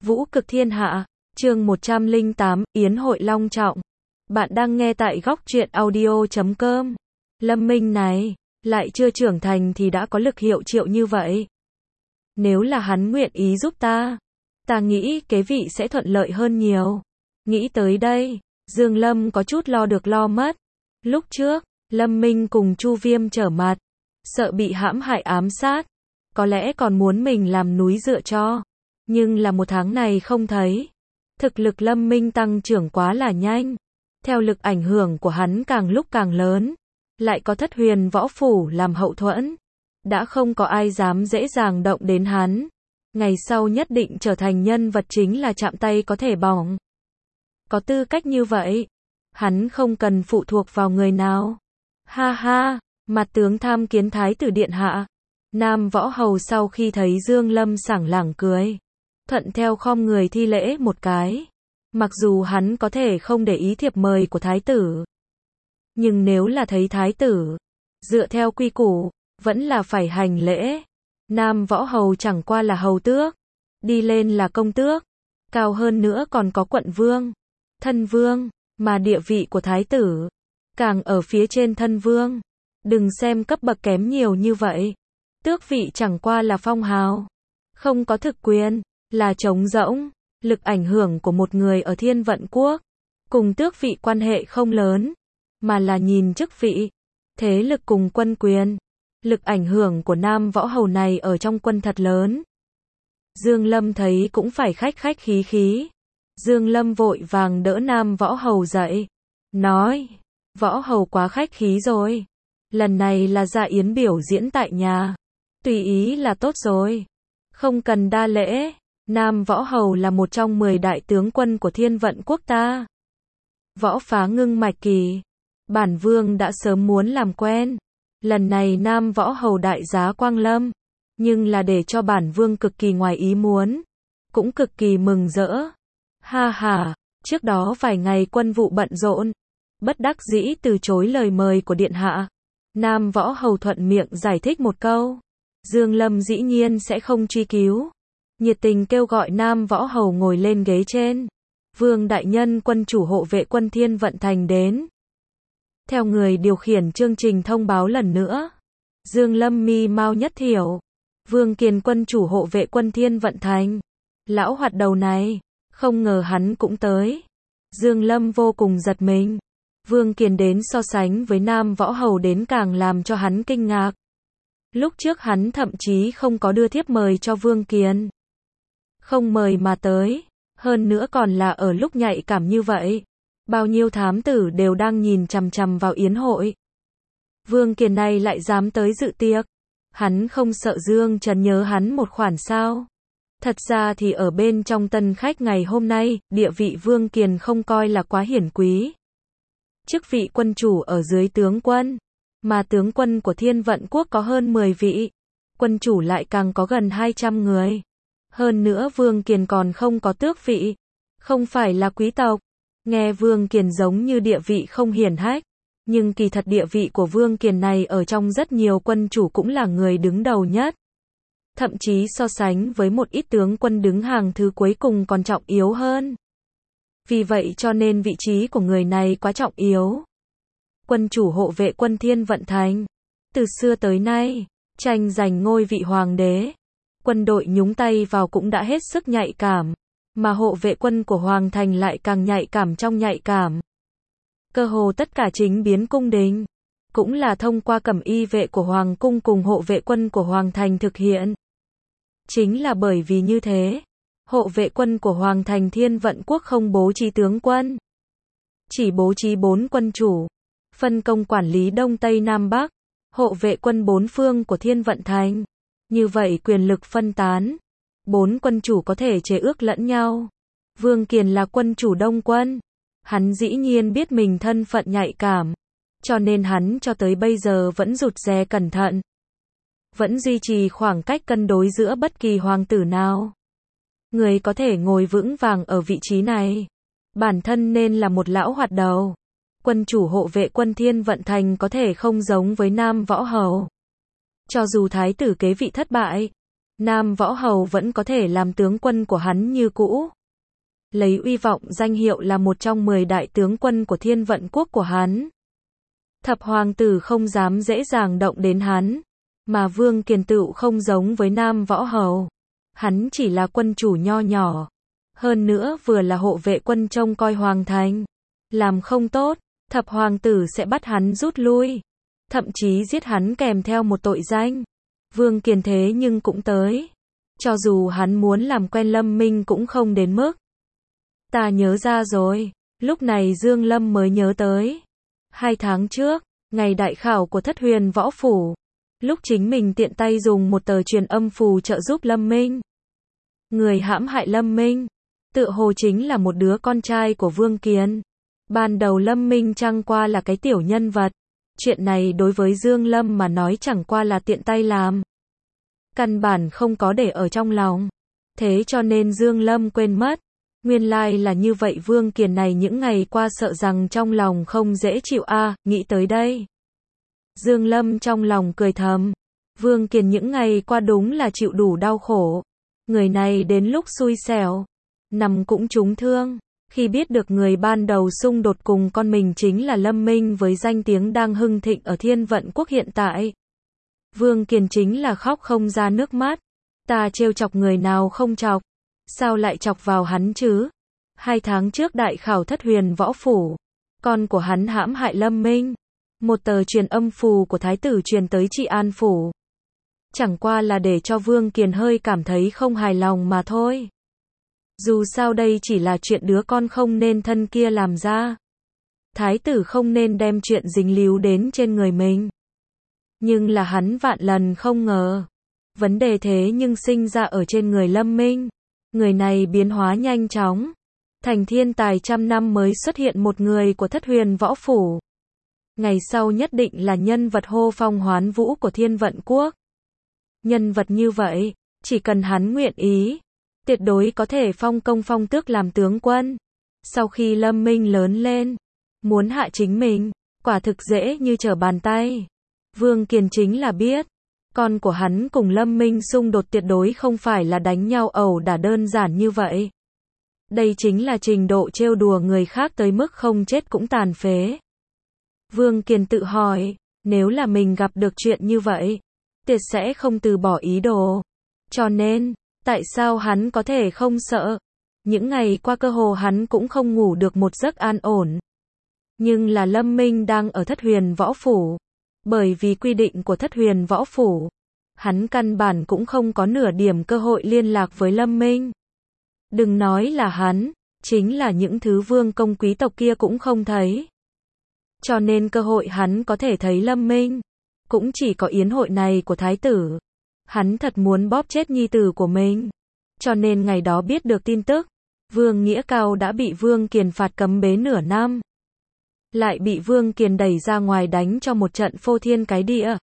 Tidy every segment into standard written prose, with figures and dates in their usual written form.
Vũ cực thiên hạ, chương 108, Yến hội long trọng. Bạn đang nghe tại góc truyện audio.com. Lâm Minh này, lại chưa trưởng thành thì đã có lực hiệu triệu như vậy. Nếu là hắn nguyện ý giúp ta nghĩ kế vị sẽ thuận lợi hơn nhiều. Nghĩ tới đây, Dương Lâm có chút lo được lo mất. Lúc trước, Lâm Minh cùng Chu Viêm trở mặt, sợ bị hãm hại ám sát, có lẽ còn muốn mình làm núi dựa cho. Nhưng là một tháng này không thấy. Thực lực Lâm Minh tăng trưởng quá là nhanh. Theo lực ảnh hưởng của hắn càng lúc càng lớn. Lại có Thất Huyền Võ Phủ làm hậu thuẫn. Đã không có ai dám dễ dàng động đến hắn. Ngày sau nhất định trở thành nhân vật chính là chạm tay có thể bỏng. Có tư cách như vậy, hắn không cần phụ thuộc vào người nào. Ha ha, mặt tướng tham kiến thái tử điện hạ. Nam Võ Hầu sau khi thấy Dương Lâm sảng lảng cười, thuận theo khom người thi lễ một cái. Mặc dù hắn có thể không để ý thiệp mời của thái tử, nhưng nếu là thấy thái tử, dựa theo quy củ, vẫn là phải hành lễ. Nam Võ Hầu chẳng qua là hầu tước, đi lên là công tước, cao hơn nữa còn có quận vương, thân vương, mà địa vị của thái tử càng ở phía trên thân vương. Đừng xem cấp bậc kém nhiều như vậy. Tước vị chẳng qua là phong hào, không có thực quyền, là trống rỗng. Lực ảnh hưởng của một người ở Thiên Vận Quốc cùng tước vị quan hệ không lớn, mà là nhìn chức vị, thế lực cùng quân quyền. Lực ảnh hưởng của Nam Võ Hầu này ở trong quân thật lớn. Dương Lâm thấy cũng phải khách khách khí khí. Dương Lâm vội vàng đỡ Nam Võ Hầu dậy, nói: Võ Hầu quá khách khí rồi. Lần này là dạ yến biểu diễn tại nhà, tùy ý là tốt rồi, không cần đa lễ. Nam Võ Hầu là một trong 10 đại tướng quân của Thiên Vận Quốc ta. Võ phá ngưng mạch kỳ, bản vương đã sớm muốn làm quen. Lần này Nam Võ Hầu đại giá quang lâm, nhưng là để cho bản vương cực kỳ ngoài ý muốn, cũng cực kỳ mừng rỡ. Ha ha, trước đó vài ngày quân vụ bận rộn, bất đắc dĩ từ chối lời mời của điện hạ. Nam Võ Hầu thuận miệng giải thích một câu. Dương Lâm dĩ nhiên sẽ không truy cứu, nhiệt tình kêu gọi Nam Võ Hầu ngồi lên ghế trên. Vương đại nhân, quân chủ hộ vệ quân Thiên Vận Thành đến. Theo người điều khiển chương trình thông báo lần nữa, Dương Lâm mi mau nhất thiểu. Vương Kiền, quân chủ hộ vệ quân Thiên Vận Thành. Lão hoạt đầu này, không ngờ hắn cũng tới. Dương Lâm vô cùng giật mình. Vương Kiền đến so sánh với Nam Võ Hầu đến càng làm cho hắn kinh ngạc. Lúc trước hắn thậm chí không có đưa thiếp mời cho Vương Kiền. Không mời mà tới, hơn nữa còn là ở lúc nhạy cảm như vậy. Bao nhiêu thám tử đều đang nhìn chằm chằm vào yến hội. Vương Kiền này lại dám tới dự tiệc. Hắn không sợ Dương Trần nhớ hắn một khoản sao? Thật ra thì ở bên trong tân khách ngày hôm nay, địa vị Vương Kiền không coi là quá hiển quý. Chức vị quân chủ ở dưới tướng quân, mà tướng quân của Thiên Vận Quốc có hơn 10 vị, quân chủ lại càng có gần 200 người. Hơn nữa Vương Kiền còn không có tước vị, không phải là quý tộc. Nghe Vương Kiền giống như địa vị không hiển hách, nhưng kỳ thật địa vị của Vương Kiền này ở trong rất nhiều quân chủ cũng là người đứng đầu nhất. Thậm chí so sánh với một ít tướng quân đứng hàng thứ cuối cùng còn trọng yếu hơn. Vì vậy cho nên vị trí của người này quá trọng yếu. Quân chủ hộ vệ quân Thiên Vận Thành, từ xưa tới nay, tranh giành ngôi vị hoàng đế, quân đội nhúng tay vào cũng đã hết sức nhạy cảm, mà hộ vệ quân của Hoàng Thành lại càng nhạy cảm trong nhạy cảm. Cơ hồ tất cả chính biến cung đình, cũng là thông qua cẩm y vệ của Hoàng cung cùng hộ vệ quân của Hoàng Thành thực hiện. Chính là bởi vì như thế, hộ vệ quân của Hoàng Thành Thiên Vận Quốc không bố trí tướng quân, chỉ bố trí 4 quân chủ, phân công quản lý Đông Tây Nam Bắc, hộ vệ quân 4 phương của Thiên Vận Thành. Như vậy quyền lực phân tán, 4 quân chủ có thể chế ước lẫn nhau. Vương Kiền là quân chủ Đông quân, hắn dĩ nhiên biết mình thân phận nhạy cảm, cho nên hắn cho tới bây giờ vẫn rụt rè cẩn thận, vẫn duy trì khoảng cách cân đối giữa bất kỳ hoàng tử nào. Người có thể ngồi vững vàng ở vị trí này, bản thân nên là một lão hoạt đầu. Quân chủ hộ vệ quân Thiên Vận Thành có thể không giống với Nam Võ Hầu. Cho dù thái tử kế vị thất bại, Nam Võ Hầu vẫn có thể làm tướng quân của hắn như cũ. Lấy uy vọng danh hiệu là một trong 10 đại tướng quân của Thiên Vận quốc của hắn. Thập hoàng tử không dám dễ dàng động đến hắn, mà Vương Kiền tựu không giống với Nam Võ Hầu. Hắn chỉ là quân chủ nho nhỏ, hơn nữa vừa là hộ vệ quân trông coi hoàng thành. Làm không tốt, thập hoàng tử sẽ bắt hắn rút lui, thậm chí giết hắn kèm theo một tội danh. Vương Kiền thế nhưng cũng tới. Cho dù hắn muốn làm quen Lâm Minh cũng không đến mức. Ta nhớ ra rồi. Lúc này Dương Lâm mới nhớ tới. 2 tháng trước, ngày đại khảo của Thất Huyền Võ Phủ. Lúc chính mình tiện tay dùng một tờ truyền âm phù trợ giúp Lâm Minh. Người hãm hại Lâm Minh, tựa hồ chính là một đứa con trai của Vương Kiền. Ban đầu Lâm Minh chẳng qua là cái tiểu nhân vật. Chuyện này đối với Dương Lâm mà nói chẳng qua là tiện tay làm. Căn bản không có để ở trong lòng. Thế cho nên Dương Lâm quên mất. Nguyên lai là như vậy. Vương Kiền này những ngày qua sợ rằng trong lòng không dễ chịu nghĩ tới đây. Dương Lâm trong lòng cười thầm. Vương Kiền những ngày qua đúng là chịu đủ đau khổ. Người này đến lúc xui xẻo, nằm cũng trúng thương. Khi biết được người ban đầu xung đột cùng con mình chính là Lâm Minh với danh tiếng đang hưng thịnh ở Thiên Vận quốc hiện tại. Vương Kiền chính là khóc không ra nước mắt. Ta trêu chọc người nào không chọc? Sao lại chọc vào hắn chứ? 2 tháng trước đại khảo Thất Huyền Võ Phủ, con của hắn hãm hại Lâm Minh. Một tờ truyền âm phù của thái tử truyền tới Trị An Phủ. Chẳng qua là để cho Vương Kiền hơi cảm thấy không hài lòng mà thôi. Dù sao đây chỉ là chuyện đứa con không nên thân kia làm ra. Thái tử không nên đem chuyện dính líu đến trên người mình. Nhưng là hắn vạn lần không ngờ. Vấn đề thế nhưng sinh ra ở trên người Lâm Minh. Người này biến hóa nhanh chóng. Thành thiên tài trăm năm mới xuất hiện một người của Thất Huyền Võ Phủ. Ngày sau nhất định là nhân vật hô phong hoán vũ của Thiên Vận quốc. Nhân vật như vậy, chỉ cần hắn nguyện ý, tuyệt đối có thể phong công phong tước làm tướng quân. Sau khi Lâm Minh lớn lên, muốn hạ chính mình, quả thực dễ như trở bàn tay. Vương Kiền chính là biết, con của hắn cùng Lâm Minh xung đột tuyệt đối không phải là đánh nhau ẩu đả đơn giản như vậy. Đây chính là trình độ trêu đùa người khác tới mức không chết cũng tàn phế. Vương Kiền tự hỏi, nếu là mình gặp được chuyện như vậy, tuyệt sẽ không từ bỏ ý đồ. Cho nên, tại sao hắn có thể không sợ? Những ngày qua cơ hồ hắn cũng không ngủ được một giấc an ổn. Nhưng là Lâm Minh đang ở Thất Huyền Võ Phủ. Bởi vì quy định của Thất Huyền Võ Phủ, hắn căn bản cũng không có nửa điểm cơ hội liên lạc với Lâm Minh. Đừng nói là hắn, chính là những thứ vương công quý tộc kia cũng không thấy. Cho nên cơ hội hắn có thể thấy Lâm Minh, cũng chỉ có yến hội này của thái tử. Hắn thật muốn bóp chết nhi tử của mình. Cho nên ngày đó biết được tin tức, Vương Nghĩa Cao đã bị Vương Kiền phạt cấm bế nửa năm. Lại bị Vương Kiền đẩy ra ngoài đánh cho một trận phô thiên cái địa.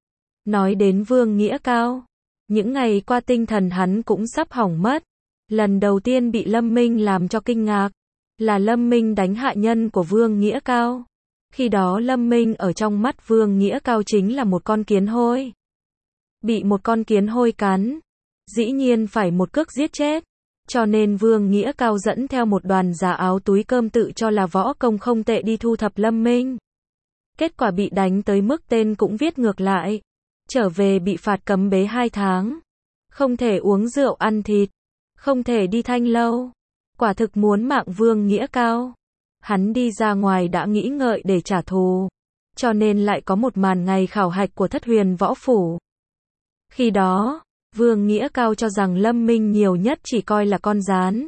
Nói đến Vương Nghĩa Cao, những ngày qua tinh thần hắn cũng sắp hỏng mất. Lần đầu tiên bị Lâm Minh làm cho kinh ngạc, là Lâm Minh đánh hạ nhân của Vương Nghĩa Cao. Khi đó Lâm Minh ở trong mắt Vương Nghĩa Cao chính là một con kiến hôi. Bị một con kiến hôi cắn, dĩ nhiên phải một cước giết chết. Cho nên Vương Nghĩa Cao dẫn theo một đoàn giả áo túi cơm tự cho là võ công không tệ đi thu thập Lâm Minh. Kết quả bị đánh tới mức tên cũng viết ngược lại. Trở về bị phạt cấm bế 2 tháng. Không thể uống rượu ăn thịt. Không thể đi thanh lâu. Quả thực muốn mạng Vương Nghĩa Cao. Hắn đi ra ngoài đã nghĩ ngợi để trả thù. Cho nên lại có một màn ngày khảo hạch của Thất Huyền Võ Phủ. Khi đó, Vương Nghĩa Cao cho rằng Lâm Minh nhiều nhất chỉ coi là con gián.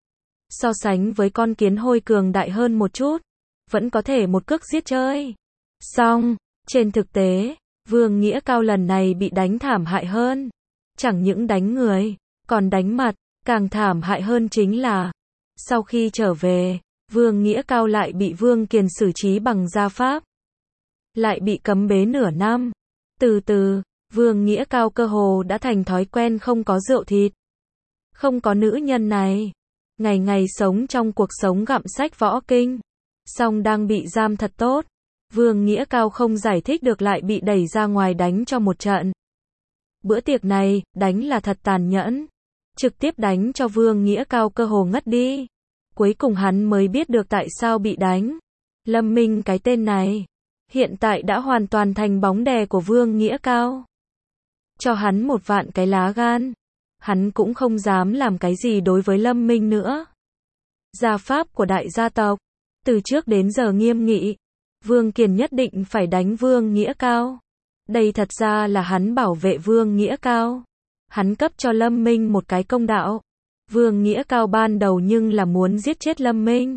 So sánh với con kiến hôi cường đại hơn một chút, vẫn có thể một cước giết chơi. Xong, trên thực tế, Vương Nghĩa Cao lần này bị đánh thảm hại hơn. Chẳng những đánh người, còn đánh mặt, càng thảm hại hơn chính là, sau khi trở về, Vương Nghĩa Cao lại bị Vương Kiền xử trí bằng gia pháp. Lại bị cấm bế nửa năm. Từ từ, Vương Nghĩa Cao cơ hồ đã thành thói quen không có rượu thịt. Không có nữ nhân này. Ngày ngày sống trong cuộc sống gặm sách võ kinh. Song đang bị giam thật tốt. Vương Nghĩa Cao không giải thích được lại bị đẩy ra ngoài đánh cho một trận. Bữa tiệc này, đánh là thật tàn nhẫn. Trực tiếp đánh cho Vương Nghĩa Cao cơ hồ ngất đi. Cuối cùng hắn mới biết được tại sao bị đánh. Lâm Minh cái tên này, hiện tại đã hoàn toàn thành bóng đè của Vương Nghĩa Cao. Cho hắn 1.000.000 cái lá gan, hắn cũng không dám làm cái gì đối với Lâm Minh nữa. Gia pháp của đại gia tộc, từ trước đến giờ nghiêm nghị. Vương Kiền nhất định phải đánh Vương Nghĩa Cao. Đây thật ra là hắn bảo vệ Vương Nghĩa Cao. Hắn cấp cho Lâm Minh một cái công đạo. Vương Nghĩa Cao ban đầu nhưng là muốn giết chết Lâm Minh.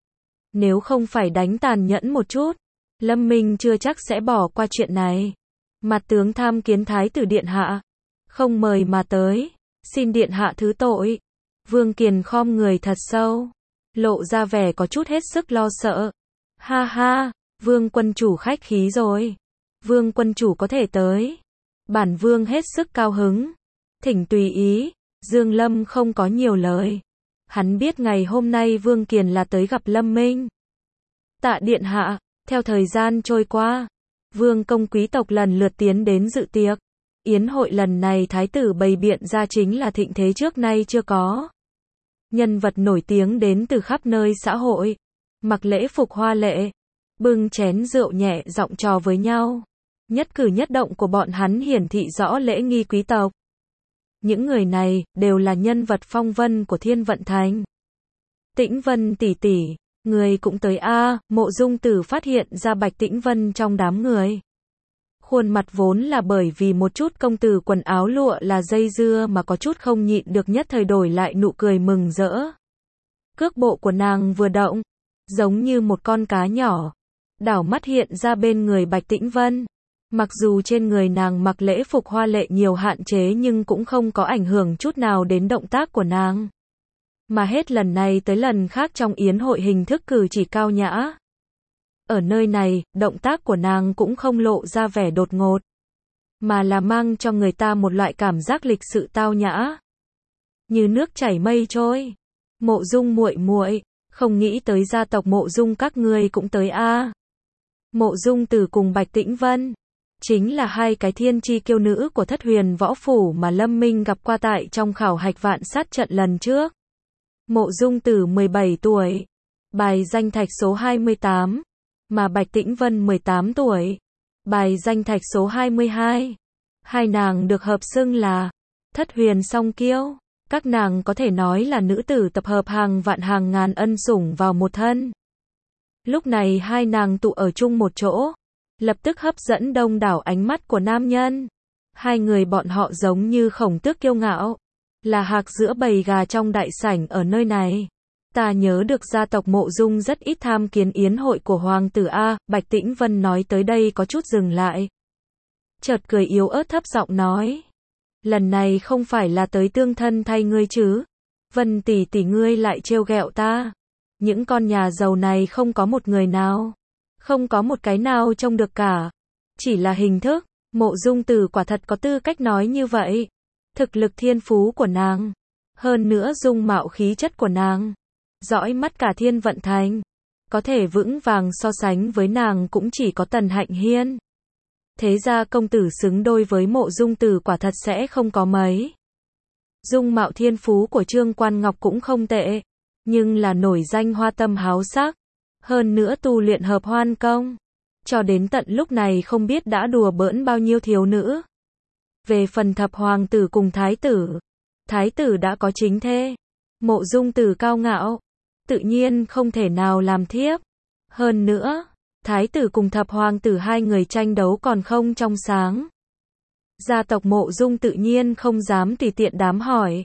Nếu không phải đánh tàn nhẫn một chút, Lâm Minh chưa chắc sẽ bỏ qua chuyện này. Mặt tướng tham kiến Thái tử điện hạ. Không mời mà tới, xin điện hạ thứ tội. Vương Kiền khom người thật sâu, lộ ra vẻ có chút hết sức lo sợ. Ha ha, Vương quân chủ khách khí rồi. Vương quân chủ có thể tới. Bản vương hết sức cao hứng. Thỉnh tùy ý. Dương Lâm không có nhiều lời. Hắn biết ngày hôm nay Vương Kiền là tới gặp Lâm Minh. Tạ điện hạ, theo thời gian trôi qua, vương công quý tộc lần lượt tiến đến dự tiệc. Yến hội lần này thái tử bày biện ra chính là thịnh thế trước nay chưa có. Nhân vật nổi tiếng đến từ khắp nơi xã hội, mặc lễ phục hoa lệ, bưng chén rượu nhẹ giọng trò với nhau. Nhất cử nhất động của bọn hắn hiển thị rõ lễ nghi quý tộc. Những người này đều là nhân vật phong vân của Thiên Vận Thành. Tĩnh Vân tỷ tỷ, người cũng tới a. Mộ Dung Tử phát hiện ra Bạch Tĩnh Vân trong đám người. Khuôn mặt vốn là bởi vì một chút công tử quần áo lụa là dây dưa mà có chút không nhịn được, nhất thời đổi lại nụ cười mừng rỡ. Cước bộ của nàng vừa động, giống như một con cá nhỏ, đảo mắt hiện ra bên người Bạch Tĩnh Vân. Mặc dù trên người nàng mặc lễ phục hoa lệ nhiều hạn chế nhưng cũng không có ảnh hưởng chút nào đến động tác của nàng. Mà hết lần này tới lần khác trong yến hội hình thức cử chỉ cao nhã. Ở nơi này, động tác của nàng cũng không lộ ra vẻ đột ngột, mà là mang cho người ta một loại cảm giác lịch sự tao nhã. Như nước chảy mây trôi. Mộ Dung muội muội, không nghĩ tới gia tộc Mộ Dung các ngươi cũng tới a. Mộ Dung Tử cùng Bạch Tĩnh Vân chính là hai cái thiên chi kiêu nữ của Thất Huyền Võ Phủ mà Lâm Minh gặp qua tại trong khảo hạch vạn sát trận lần trước. Mộ Dung Tử 17 tuổi, bài danh thạch số 28, mà Bạch Tĩnh Vân 18 tuổi, bài danh thạch số 22. Hai nàng được hợp xưng là Thất Huyền song kiêu. Các nàng có thể nói là nữ tử tập hợp hàng vạn hàng ngàn ân sủng vào một thân. Lúc này hai nàng tụ ở chung một chỗ, lập tức hấp dẫn đông đảo ánh mắt của nam nhân. Hai người bọn họ giống như khổng tước kiêu ngạo, là hạc giữa bầy gà trong đại sảnh ở nơi này. Ta nhớ được gia tộc Mộ Dung rất ít tham kiến yến hội của hoàng tử a. Bạch Tĩnh Vân nói tới đây có chút dừng lại, chợt cười yếu ớt thấp giọng nói, lần này không phải là tới tương thân thay ngươi chứ? Vân tỷ tỷ ngươi lại trêu ghẹo ta. Những con nhà giàu này không có một người nào, không có một cái nào trông được cả. Chỉ là hình thức. Mộ Dung Tử quả thật có tư cách nói như vậy. Thực lực thiên phú của nàng, hơn nữa dung mạo khí chất của nàng, dõi mắt cả Thiên Vận Thành, có thể vững vàng so sánh với nàng cũng chỉ có Tần Hạnh Hiên. Thế ra công tử xứng đôi với Mộ Dung Tử quả thật sẽ không có mấy. Dung mạo thiên phú của Trương Quan Ngọc cũng không tệ, nhưng là nổi danh hoa tâm háo sắc, hơn nữa tu luyện hợp hoan công, cho đến tận lúc này không biết đã đùa bỡn bao nhiêu thiếu nữ. Về phần thập hoàng tử cùng thái tử đã có chính thê. Mộ Dung Tử cao ngạo, tự nhiên không thể nào làm thiếp. Hơn nữa, thái tử cùng thập hoàng tử hai người tranh đấu còn không trong sáng. Gia tộc Mộ Dung tự nhiên không dám tùy tiện đám hỏi.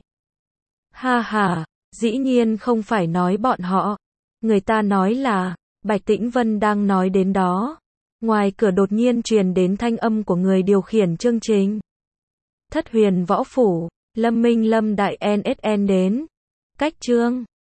Ha ha, dĩ nhiên không phải nói bọn họ. Người ta nói là, Bạch Tĩnh Vân đang nói đến đó. Ngoài cửa đột nhiên truyền đến thanh âm của người điều khiển chương trình. Thất Huyền Võ Phủ, Lâm Minh Lâm Đại NSN đến. Cách chương